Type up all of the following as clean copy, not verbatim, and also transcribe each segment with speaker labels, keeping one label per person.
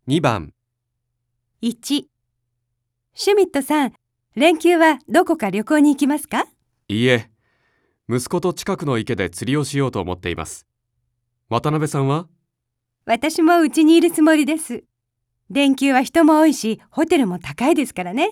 Speaker 1: 2番、
Speaker 2: 1、シュミットさん、連休はどこか旅行に行きますか？
Speaker 1: いいえ、息子と近くの池で釣りをしようと思っています。渡辺さんは？
Speaker 2: 私もうちにいるつもりです。連休は人も多いし、ホテルも高いですからね。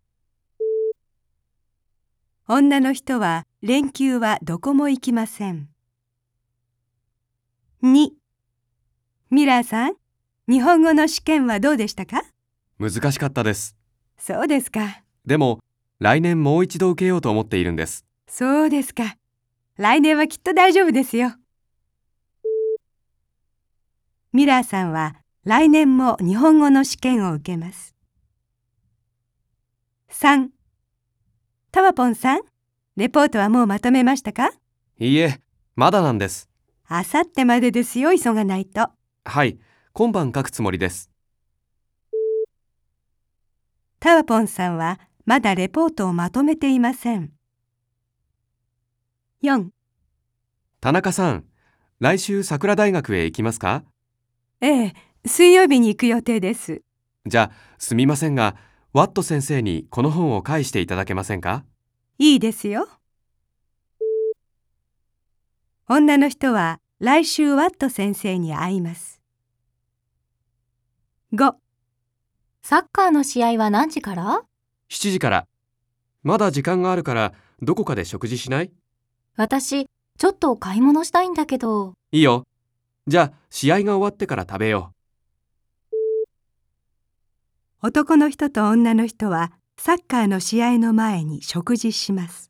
Speaker 2: 女の人は連休はどこも行きません。2、ミラーさん、日本語の試験はどうでしたか？
Speaker 1: 難しかったです。
Speaker 2: そうですか。
Speaker 1: でも、来年もう一度受けようと思っているんです。
Speaker 2: そうですか。来年はきっと大丈夫ですよ。ミラーさんは来年も日本語の試験を受けます。3、タワポンさん、レポートはもうまとめましたか？
Speaker 1: いいえ、まだなんです。
Speaker 2: あさってまでですよ、急がないと。
Speaker 1: はい、今晩書くつもりです。
Speaker 2: タワポンさんはまだレポートをまとめていません。4、
Speaker 1: 田中さん、来週桜大学へ行きますか？
Speaker 2: ええ、水曜日に行く予定です。
Speaker 1: じゃあ、すみませんが、ワット先生にこの本を返していただけませんか？
Speaker 2: いいですよ。女の人は来週ワット先生に会います。5、
Speaker 3: サッカーの試合は何時から？
Speaker 1: 7時から。まだ時間があるから、どこかで食事しない？
Speaker 3: 私、ちょっと買い物したいんだけど。
Speaker 1: いいよ。じゃあ、試合が終わってから食べよ
Speaker 2: 男の人と女の人はサッカーの試合の前に食事します。